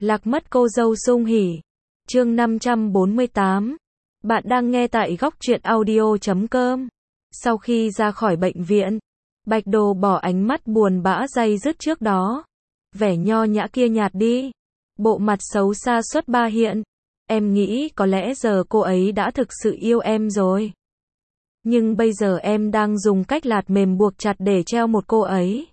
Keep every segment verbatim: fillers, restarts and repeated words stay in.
Lạc mất cô dâu sung hỉ. Chương năm trăm bốn mươi tám. Bạn đang nghe tại góc truyện audio chấm com. Sau khi ra khỏi bệnh viện, Bạch Đồ bỏ ánh mắt buồn bã day dứt trước đó. Vẻ nho nhã kia nhạt đi. Bộ mặt xấu xa xuất ba hiện. Em nghĩ có lẽ giờ cô ấy đã thực sự yêu em rồi. Nhưng bây giờ em đang dùng cách lạt mềm buộc chặt để treo một cô ấy.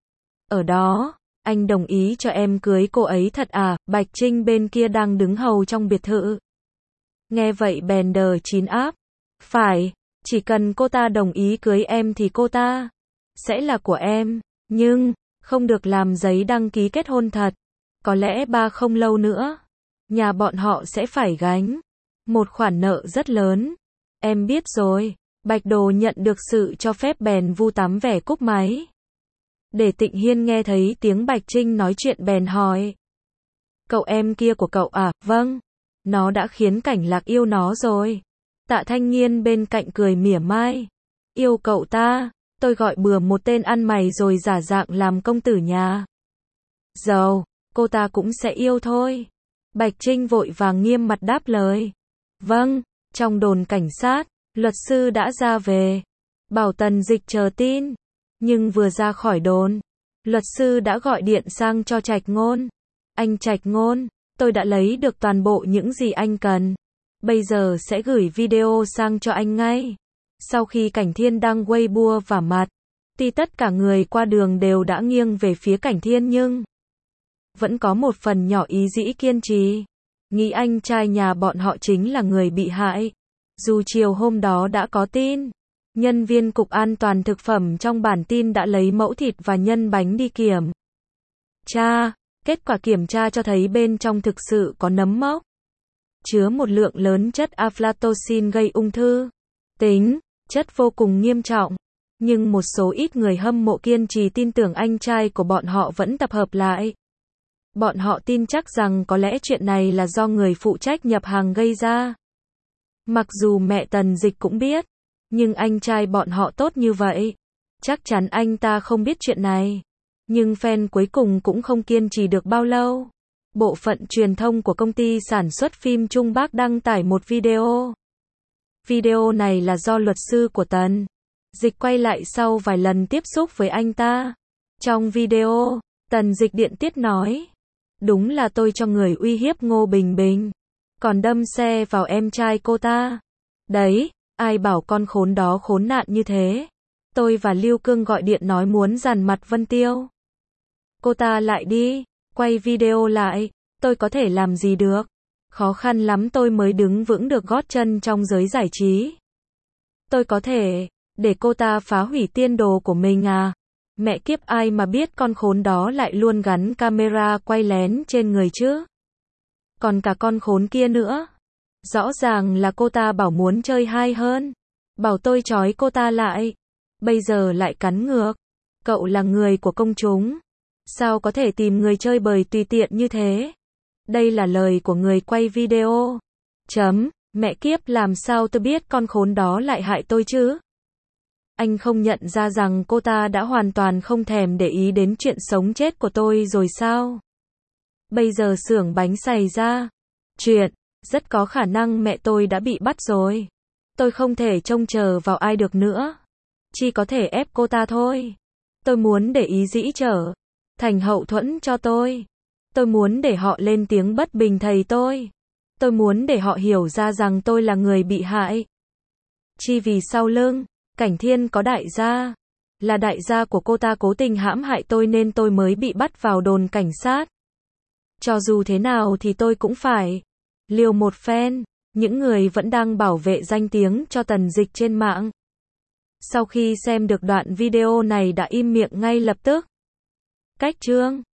Ở đó, anh đồng ý cho em cưới cô ấy thật à? Bạch Trinh bên kia đang đứng hầu trong biệt thự. Nghe vậy bèn đờ chín áp. Phải, chỉ cần cô ta đồng ý cưới em thì cô ta sẽ là của em. Nhưng, không được làm giấy đăng ký kết hôn thật. Có lẽ ba không lâu nữa, nhà bọn họ sẽ phải gánh một khoản nợ rất lớn. Em biết rồi. Bạch Đồ nhận được sự cho phép bèn vu tắm vẻ cúp máy. Để Tịnh Hiên nghe thấy tiếng Bạch Trinh nói chuyện bèn hỏi. Cậu em kia của cậu à? Vâng. Nó đã khiến Cảnh Lạc yêu nó rồi. Tạ Thanh Nghiên bên cạnh cười mỉa mai. Yêu cậu ta? Tôi gọi bừa một tên ăn mày rồi giả dạng làm công tử nhà giàu, cô ta cũng sẽ yêu thôi. Bạch Trinh vội vàng nghiêm mặt đáp lời. Vâng. Trong đồn cảnh sát, luật sư đã ra về, bảo Tần Dịch chờ tin. Nhưng vừa ra khỏi đồn, luật sư đã gọi điện sang cho Trạch Ngôn. Anh Trạch Ngôn, tôi đã lấy được toàn bộ những gì anh cần. Bây giờ sẽ gửi video sang cho anh ngay. Sau khi Cảnh Thiên đăng Weibo vả mặt, tuy tất cả người qua đường đều đã nghiêng về phía Cảnh Thiên nhưng vẫn có một phần nhỏ ý dĩ kiên trì, nghĩ anh trai nhà bọn họ chính là người bị hại. Dù chiều hôm đó đã có tin, nhân viên Cục An toàn Thực phẩm trong bản tin đã lấy mẫu thịt và nhân bánh đi kiểm tra, kết quả kiểm tra cho thấy bên trong thực sự có nấm mốc, chứa một lượng lớn chất aflatoxin gây ung thư tính, chất vô cùng nghiêm trọng. Nhưng một số ít người hâm mộ kiên trì tin tưởng anh trai của bọn họ vẫn tập hợp lại. Bọn họ tin chắc rằng có lẽ chuyện này là do người phụ trách nhập hàng gây ra. Mặc dù mẹ Tần Dịch cũng biết, nhưng anh trai bọn họ tốt như vậy, chắc chắn anh ta không biết chuyện này. Nhưng fan cuối cùng cũng không kiên trì được bao lâu. Bộ phận truyền thông của công ty sản xuất phim Trung Bắc đăng tải một video. Video này là do luật sư của Tần Dịch quay lại sau vài lần tiếp xúc với anh ta. Trong video, Tần Dịch điện tiết nói. Đúng là tôi cho người uy hiếp Ngô Bình Bình, còn đâm xe vào em trai cô ta. Đấy, ai bảo con khốn đó khốn nạn như thế. Tôi và Lưu Cương gọi điện nói muốn dằn mặt Vân Tiêu. Cô ta lại đi, quay video lại. Tôi có thể làm gì được. Khó khăn lắm tôi mới đứng vững được gót chân trong giới giải trí. Tôi có thể để cô ta phá hủy tiên đồ của mình à? Mẹ kiếp, ai mà biết con khốn đó lại luôn gắn camera quay lén trên người chứ. Còn cả con khốn kia nữa. Rõ ràng là cô ta bảo muốn chơi hay hơn. Bảo tôi trói cô ta lại. Bây giờ lại cắn ngược. Cậu là người của công chúng. Sao có thể tìm người chơi bời tùy tiện như thế? Đây là lời của người quay video. Chấm, mẹ kiếp, làm sao tôi biết con khốn đó lại hại tôi chứ? Anh không nhận ra rằng cô ta đã hoàn toàn không thèm để ý đến chuyện sống chết của tôi rồi sao? Bây giờ xưởng bánh xảy ra chuyện, rất có khả năng mẹ tôi đã bị bắt rồi. Tôi không thể trông chờ vào ai được nữa. Chỉ có thể ép cô ta thôi. Tôi muốn để ý dĩ trở thành hậu thuẫn cho tôi. Tôi muốn để họ lên tiếng bất bình thầy tôi. Tôi muốn để họ hiểu ra rằng tôi là người bị hại. Chỉ vì sau lưng Cảnh Thiên có đại gia, là đại gia của cô ta cố tình hãm hại tôi nên tôi mới bị bắt vào đồn cảnh sát. Cho dù thế nào thì tôi cũng phải liều một phen. Những người vẫn đang bảo vệ danh tiếng cho Tần Dịch trên mạng, sau khi xem được đoạn video này đã im miệng ngay lập tức. Cách chương